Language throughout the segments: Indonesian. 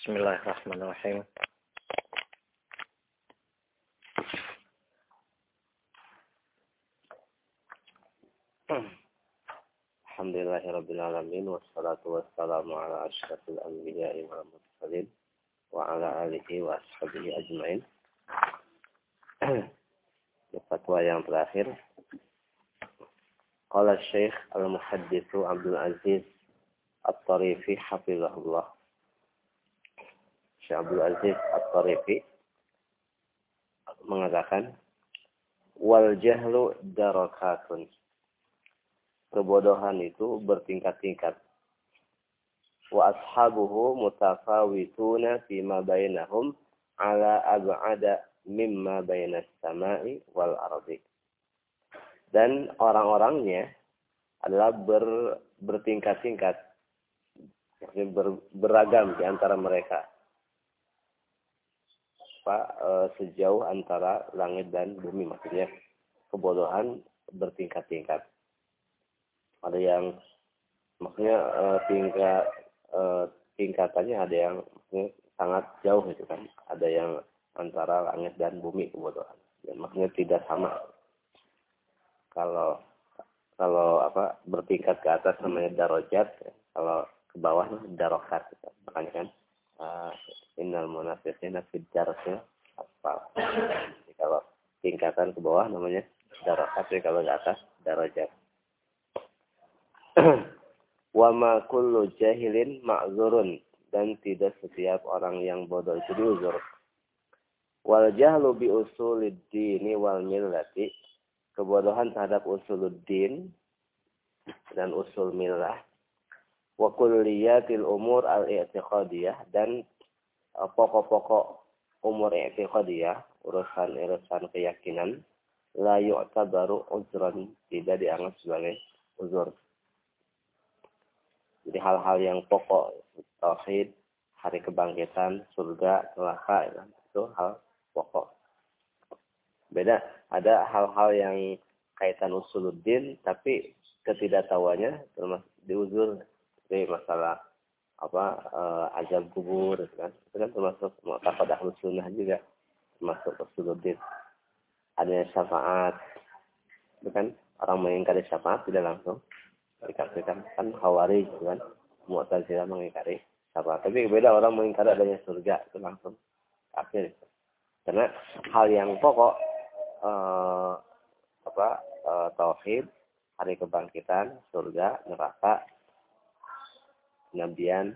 Bismillahirrahmanirrahim. Alhamdulillahirabbil alamin wassalatu wassalamu ala asyrafil anbiya'i wal mursalin wa ala alihi wa ashabihi ajmain. Fatwa yang terakhir. Qala Syekh Al-Muhadditsu Abdul Aziz At-Tarifi hafizahullah. Syekh Abdul Aziz At-Tarifi mengatakan wal jahlu darakatun. Kebodohan itu bertingkat-tingkat. Wa ashabuhu mutafawituna fima bainahum ala ab'ada mimma bainas sama'i wal ardi. Dan orang-orangnya adalah bertingkat-tingkat, beragam di antara mereka. Sejauh antara langit dan bumi, maksudnya kebodohan bertingkat-tingkat. Ada yang maksudnya tingkatannya ada yang maksudnya sangat jauh gitu kan. Ada yang antara langit dan bumi kebodohan. Dan maksudnya tidak sama. Kalau bertingkat ke atas namanya darajat, kalau ke bawah darokat. Makanya kan innal munafiqina fid darki asfal. Jadi kalau tingkatan ke bawah namanya darokat, jadi kalau ke atas darajat. Wa ma kullu jahilin ma'zurun, dan tidak setiap orang yang bodoh itu diuzur. Wal jahlu bi usulid dini wal millati, kebodohan terhadap usuluddin dan usul millah. Wa kulliyatil umur al-i'tiqadiyah, dan pokok-pokok umur i'tiqadiyah, urusan-urusan keyakinan, la yu'tabaru uzran, tidak dianggap sebagai uzur. Jadi hal-hal yang pokok, tauhid, hari kebangkitan, surga, neraka, itu hal pokok. Beda, ada hal-hal yang kaitan usuluddin, tapi ketidaktahuannya termasuk diuzur. Jadi masalah azab kubur, kan? Itu kan termasuk mu'taqad ahlus sunnah juga, termasuk usuluddin. Adanya syafaat, itu kan orang mengingkari syafaat tidak langsung dikafirkan, kan Khawarij kan, Mu'tazilah mengingkari syafaat. Tapi beda orang mengingkari adanya surga, itu langsung kafir. Karena hal yang pokok tauhid, hari kebangkitan, surga, neraka, nabian.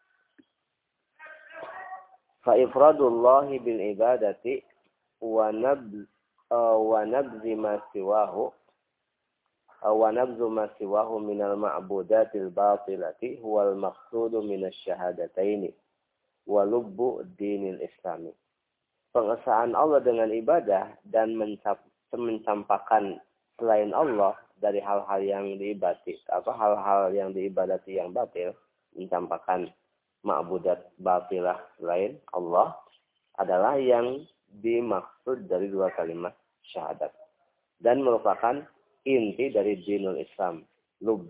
Fa ifradullahi bil ibadati wa nabzi ma siwahu wa nabzu ma siwahu minal ma'budatil batilati huwal maqsudu minasy syahadataini wa lubbu dinil islami. Pengesaan Allah dengan ibadah dan mencampakkan selain Allah dari hal-hal yang diibadati, hal-hal yang diibadati yang batil, mencampakkan ma'budat batilah selain Allah adalah yang dimaksud dari dua kalimat syahadat dan merupakan inti dari dinul Islam. Lub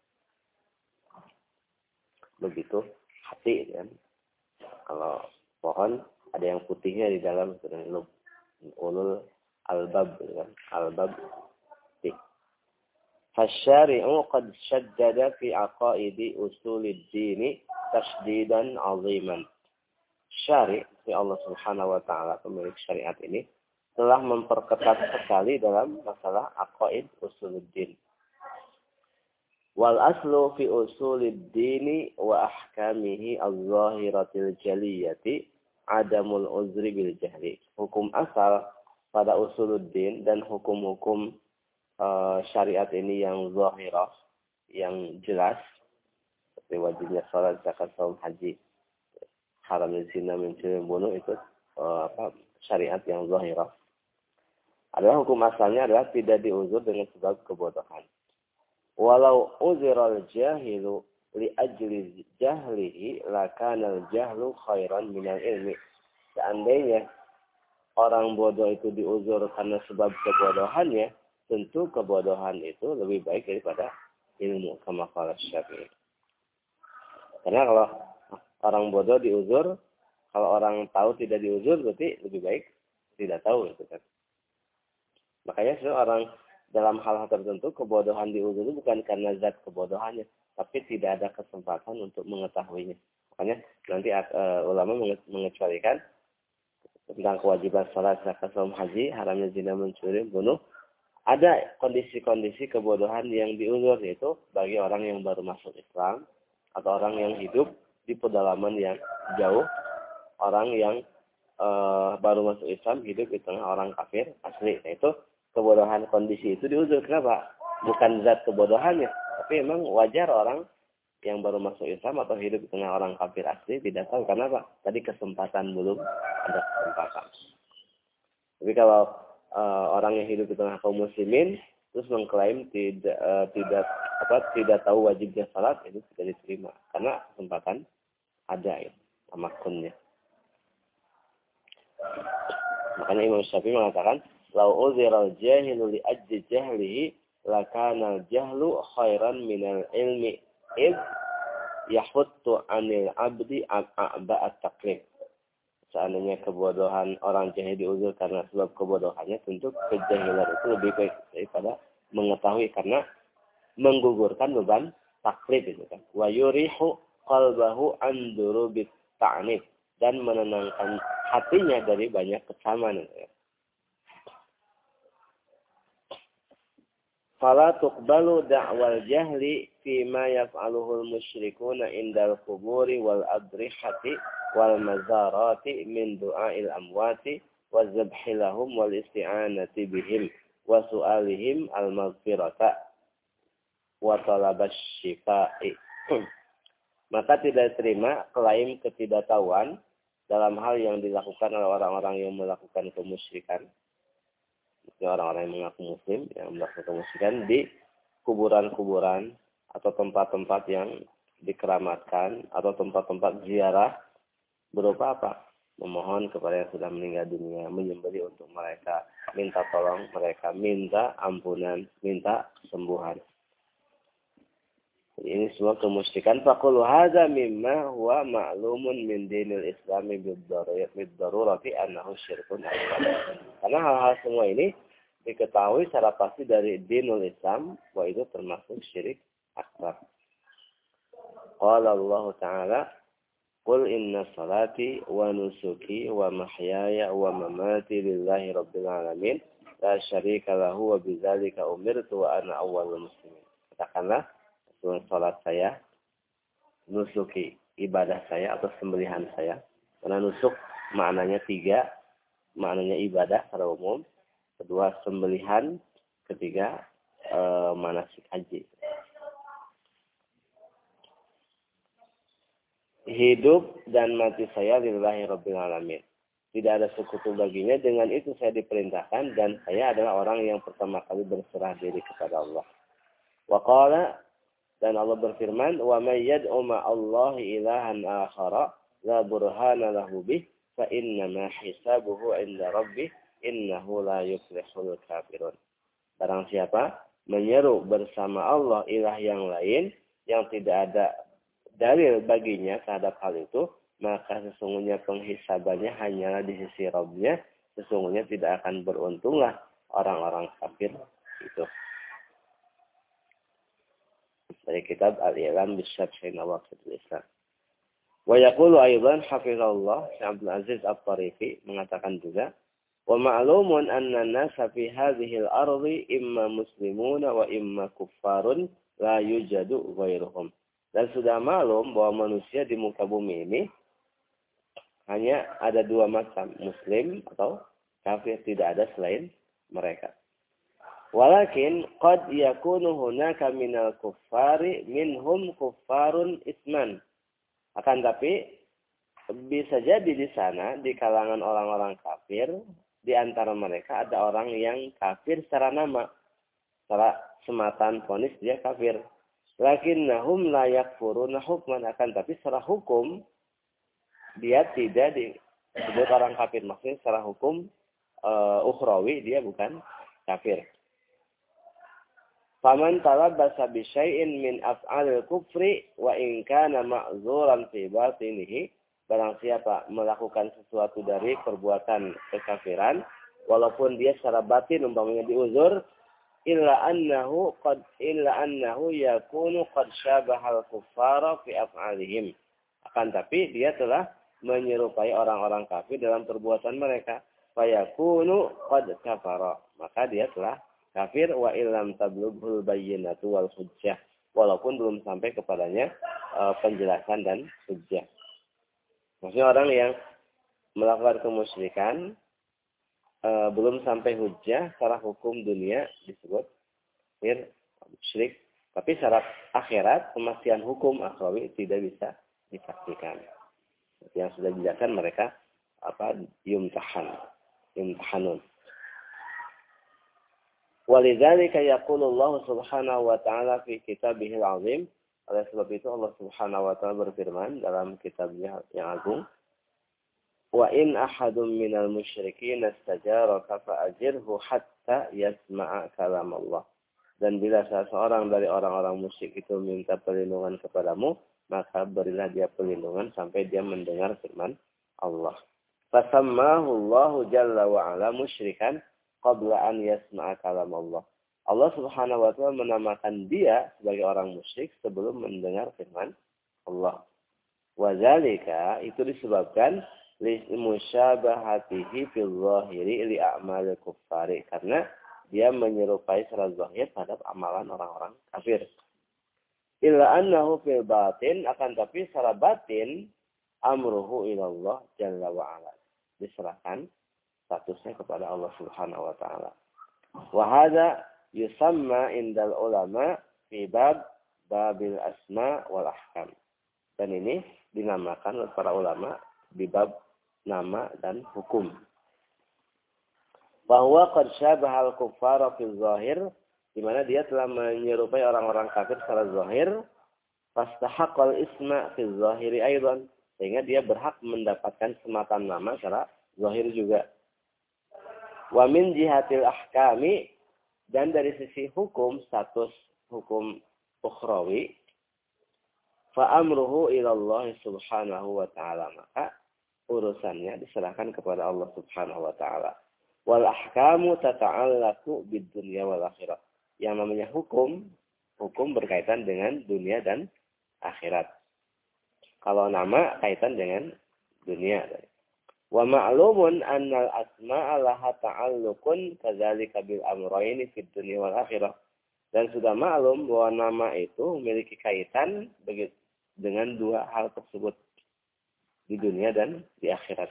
itu hati kan. Kalau pohon ada yang putihnya di dalam, lub. Ulul albab kan. Albab. Fasyari'u qad syaddada fi aqaidi usulid dini tasdidan 'aziman. Syari' si Allah Subhanahu wa taala, pemilik syariat ini, telah memperketat sekali dalam masalah aqaid usuluddin. Wal aslu fi usuluddin wa ahkamihi az-zahiratil jaliyati adamul uzri bil jahli. Hukum asal pada usuluddin dan hukum-hukum syariat ini yang zahirah, yang jelas, seperti wajibnya salat, zakat, saum, haji, haramnya zina, mencuri, bunuh, itu syariat yang zahirah. Adalah hukum asalnya adalah tidak diuzur dengan sebab kebodohan. Walau uziral jahilu li ajli jahlihi lakanal jahlu khairan minal ilmi. Seandainya orang bodoh itu diuzur karena sebab kebodohannya, tentu kebodohan itu lebih baik daripada ilmu, kama qala Syafi'i. Karena kalau orang bodoh diuzur Kalau orang tahu tidak diuzur berarti lebih baik tidak tahu gitu kan. Makanya seorang dalam hal-hal tertentu kebodohan diuzur bukan karena zat kebodohannya, tapi tidak ada kesempatan untuk mengetahuinya. Makanya nanti ulama mengecualikan tentang kewajiban salat, zakat, saum, haji, haramnya zina, mencuri, bunuh. Ada kondisi-kondisi kebodohan yang diuzur, yaitu bagi orang yang baru masuk Islam atau orang yang hidup di pedalaman yang jauh, orang yang baru masuk Islam hidup di tengah orang kafir asli. Nah, itu kebodohan kondisi itu diuzur. Kenapa? Bukan zat kebodohannya, tapi memang wajar orang yang baru masuk Islam atau hidup di tengah orang kafir asli tidak tahu. Karena apa? Tadi kesempatan belum ada kesempatan. Tapi kalau orang yang hidup di tengah kaum muslimin terus mengklaim tidak tahu wajibnya salat, itu tidak diterima karena kesempatan ada ya, tamakunnya. Makanya Imam Syafi'i mengatakan, "Lau uziral jahilu li ajli jahlihi lakana jahlu khairan minal ilmi id yahuttu 'anil 'abdi a'ba'at taklif." Seandainya kebodohan orang jahil diuzur karena sebab kebodohannya, tentu kejahilan itu lebih baik daripada mengetahui, karena menggugurkan beban taklif itu kan. Wa yurihu qalbahu an durubit ta'nif, dan menenangkan hatinya dari banyak kecaman. Fala tuqbalu da'wal jahli fima yaf'aluhul musyrikuna indal quburi wal adrihati wal mazarati min du'ail amwati wa zabhi lahum wal isti'anati bihim wa su'alihim al maghfirata wa talabasy syifa'i. Maka tidak terima klaim ketidaktahuan dalam hal yang dilakukan oleh orang-orang yang melakukan kemusyrikan. Orang-orang yang mengaku muslim yang melakukan kemusyrikan di kuburan-kuburan atau tempat-tempat yang dikeramatkan atau tempat-tempat ziarah, berupa apa? Memohon kepada yang sudah meninggal dunia, menyembelih untuk mereka, minta tolong mereka, minta ampunan, minta kesembuhan. Ini semua kemusyrikan. Faqulu hadza mimma huwa ma'lumun min dinil islami bid-darurati annahu syirkun akbar. Karena hal-hal semua ini diketahui secara pasti dari dinul Islam bahwa itu termasuk syirik akbar. Qala Allah Ta'ala, "Qul inna salati wa nusuki wa mahyaya wa mamati lillahi rabbil alamin la syarika lahu wa bidzalika umirtu wa ana awwalul muslimin." Katakanlah, salat saya, nusuki, ibadah saya atau sembelihan saya. Karena nusuk maknanya 3, maknanya ibadah secara umum, kedua sembelihan, ketiga manasik haji. Hidup dan mati saya lillahi rabbil alamin. Tidak ada sekutu baginya, dengan itu saya diperintahkan dan saya adalah orang yang pertama kali berserah diri kepada Allah. Wa qala, dan Allah berfirman, "Wa may yad'u ma'allahi ilahan akhara la burhana lahu bih fa inna ma hisabuhu 'inda rabbih innahu la yuflihul kafirun." Barang siapa menyeru bersama Allah ilah yang lain yang tidak ada dalil baginya terhadap hal itu, maka sesungguhnya penghisabannya hanyalah di sisi Rabb-nya. Sesungguhnya tidak akan beruntunglah orang-orang kafir itu. Dari kitab Al-I'lam bisyarhi Nawaqidul Islam. Wa yaqulu aidan hafizallah, Syekh Abdul Aziz At-Tarifi mengatakan juga, wa ma'lumun anna an-nasa fi hadhihi al-ardi imma muslimuna wa imma kuffarun la yujadu ghairuhum. Dan sudah maklum bahwa manusia di muka bumi ini hanya ada 2 macam, muslim atau kafir, tidak ada selain mereka. Walakin qad yakunu hunaka minal kuffari minhum kuffarun isman. Akan tapi bisa jadi di sana di kalangan orang-orang kafir, di antara mereka ada orang yang kafir secara nama, secara sematan vonis dia kafir. Lakinnahum la yakfuruna hukman, akan tapi secara hukum dia tidak disebut orang kafir. Maksudnya secara hukum ukhrawi dia bukan kafir. Faman talabbasa bi syai'in min af'alil kufri wa in kana ma'zuran fi batinihi, barang siapa melakukan sesuatu dari perbuatan kekafiran, walaupun dia secara batin umpamanya diuzur, illa annahu yakunu qad syabahal kuffara fi af'alihim. Akan tapi dia telah menyerupai orang-orang kafir dalam perbuatan mereka. Fayakunu qad kafara. Maka dia telah kafir wa illam tablughul bayyinatu wal hujjah. Walaupun belum sampai kepadanya penjelasan dan hujjah. Maksudnya orang yang melakukan kemusyrikan belum sampai hujjah secara hukum dunia disebut kafir musyrik, tapi secara akhirat kemastian hukum akhrawi tidak bisa dipastikan. Yang sudah dijelaskan mereka yumtahanun. Walidzalika yaqulu Allah Subhanahu wa taala fi kitabihil azim. Oleh sebab itu Allah Subhanahu wa taala berfirman dalam kitabnya yang agung, wa in ahadum minal musyrikin istajaraka fa'ajirhu hatta yasma'a kalam Allah. Dan bila salah seorang dari orang-orang musyrik itu minta perlindungan kepadamu, maka berilah dia perlindungan sampai dia mendengar firman Allah. Fasammahu Allahu jalla wa ala musyrikan qabla an yasma'a kalam Allah. Allah Subhanahu wa taala menamakan dia sebagai orang musyrik sebelum mendengar firman Allah. Wa zalika itu disebabkan limusyabahatihi fil zahiri li a'mal kuffari, karena dia menyerupai secara zahir terhadap amalan orang-orang kafir. Illa annahu fil batin, akan tapi secara batin amruhu ilallah jalla wa ala. Diserahkan statusnya kepada Allah Subhanahu wa taala. Wa hadza yusamma indal ulama fi babil asma wal ahkam. Dan ini dinamakan oleh para ulama di bab nama dan hukum. Bahwa qad syabahal kuffara fil zahir, di mana dia telah menyerupai orang-orang kafir secara zahir, fastahaqqal isma fil zahiri aidan, sehingga dia berhak mendapatkan sematan nama secara zahir juga. Wa min jihatil ahkami, dan dari sisi hukum, status hukum ukhrawi, fa amruhu ila Allah Subhanahu wa taala, maka urusannya diserahkan kepada Allah Subhanahu wa taala. Wal ahkamu tata'allaqu bid dunya wal akhirah. Yang namanya hukum berkaitan dengan dunia dan akhirat. Kalau nama kaitan dengan dunia. Wa ma'lumun annal asma'a laha ta'alluqun kadzalika bil amrayni fid dunya wal akhirah. Dan sudah maklum bahwa nama itu memiliki kaitan dengan dua hal tersebut, di dunia dan di akhirat.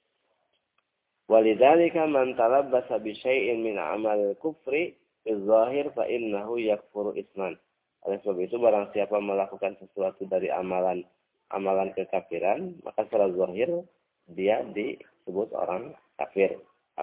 Walidzalika man talabbasa bi syai'in min amal kufri fil zahir fa innahu yakfuru isman. Oleh sebab itu barang siapa melakukan sesuatu dari amalan kekafiran, maka secara zahir dia disebut orang kafir.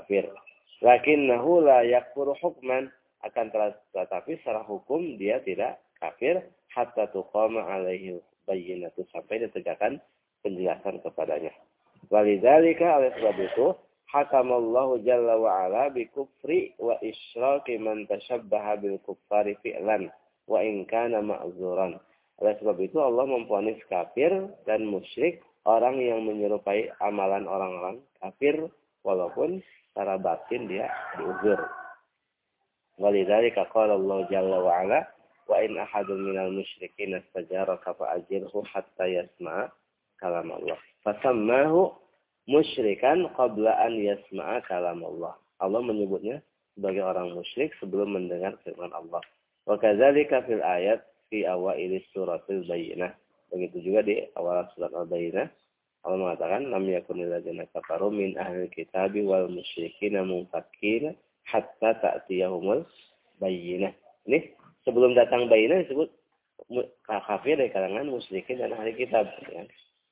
Lakinnahu la yakfuru hukman, akan tetapi secara hukum dia tidak kafir hatta tuqama alaihi bayyinatu, sampai ditegakkan penjelasan kepadanya. Walidzalika, oleh sebab itu, hakamallahu jalla wa ala bi kufri wa isyraki man tashabbaha bil kuffari fi'lan wa in kana ma'zuran. Oleh sebab itu Allah memvonis kafir dan musyrik orang yang menyerupai amalan orang-orang kafir walaupun secara batin dia diuzur. Walidzalika qala Allah jalla wa ala wa in ahadun minal musyrikin istajaraka fa'ajirhu hatta yasma'a kalam Allah. Fasammahu musyrikan qabla an yasma'a kalam Allah. Allah menyebutnya sebagai orang musyrik sebelum mendengar firman Allah. Wa kadzalika fil ayat fi awailis suratil bayyinah. Begitu juga di awal surat Al-Bayyinah Allah mengatakan lam yakunil ladzina kafaru min ahlil kitabi wal musyrikin munfakkina hatta ta'tiyahumul bayyinah. Ini sebelum datang bayyinah disebut kafir dari kalangan musyrikin dan ahli kitab. Ya.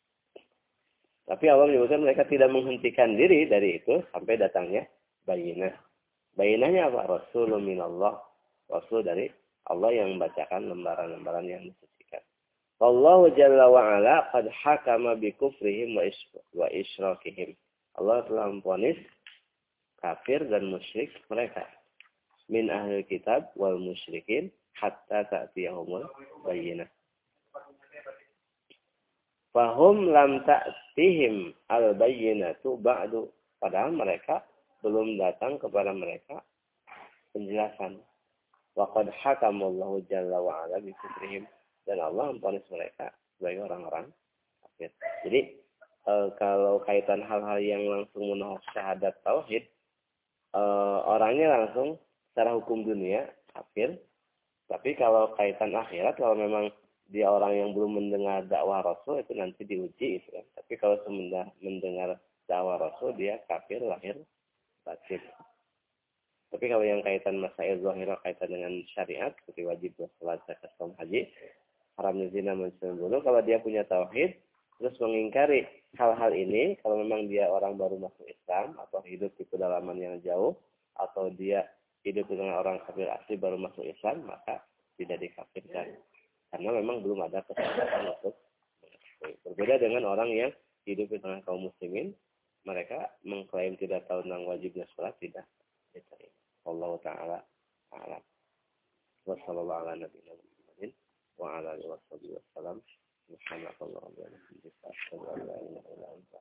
Tapi Allah menyebutkan mereka tidak menghentikan diri dari itu sampai datangnya bayyinah. Bayyinahnya apa? Rasulun minallah. Rasul dari Allah yang membacakan lembaran-lembaran yang disucikan. Wallahu jalla wa ala qad hakama bi kufrihim wa isyrakihim. Allah telah memvonis kafir dan musyrik mereka. Min ahli kitab wal musyrikin hatta ta'tiyahumul bayyinah. Fahum lam ta'tihim al-bayyinatu ba'du. Padahal mereka belum datang kepada mereka penjelasan. Wa qad hakamallahu jalla wa ala bi kufrihim. Dan Allah memvonis mereka sebagai orang-orang kafir. Jadi kalau kaitan hal-hal yang langsung menolak syahadat tauhid, orangnya langsung secara hukum dunia kafir. Tapi kalau kaitan akhirat, kalau memang dia orang yang belum mendengar dakwah Rasul, itu nanti diuji. Gitu kan. Tapi kalau sudah mendengar dakwah Rasul, dia kafir lahir batin. Tapi kalau yang kaitan masail zahirah kaitan dengan syariat, seperti wajib salat, zakat, saum, haji, haramnya zina, mencuri bunuh, kalau dia punya tauhid, terus mengingkari hal-hal ini, kalau memang dia orang baru masuk Islam, atau hidup di pedalaman yang jauh, atau dia hidup dengan orang kafir asli baru masuk Islam, maka tidak dikafirkan. Karena memang belum ada kesempatan untuk mengetahui. Berbeda dengan orang yang hidup di tengah kaum muslimin, mereka mengklaim tidak tahu tentang wajibnya sholat, tidak diterima. Allah Ta'ala a'lam. Wassallallahu ala nabiyina Muhammadin wa ala alihi wasallam. Subhanallah wa bihamdihi. Asyhadu an la ilaha illa anta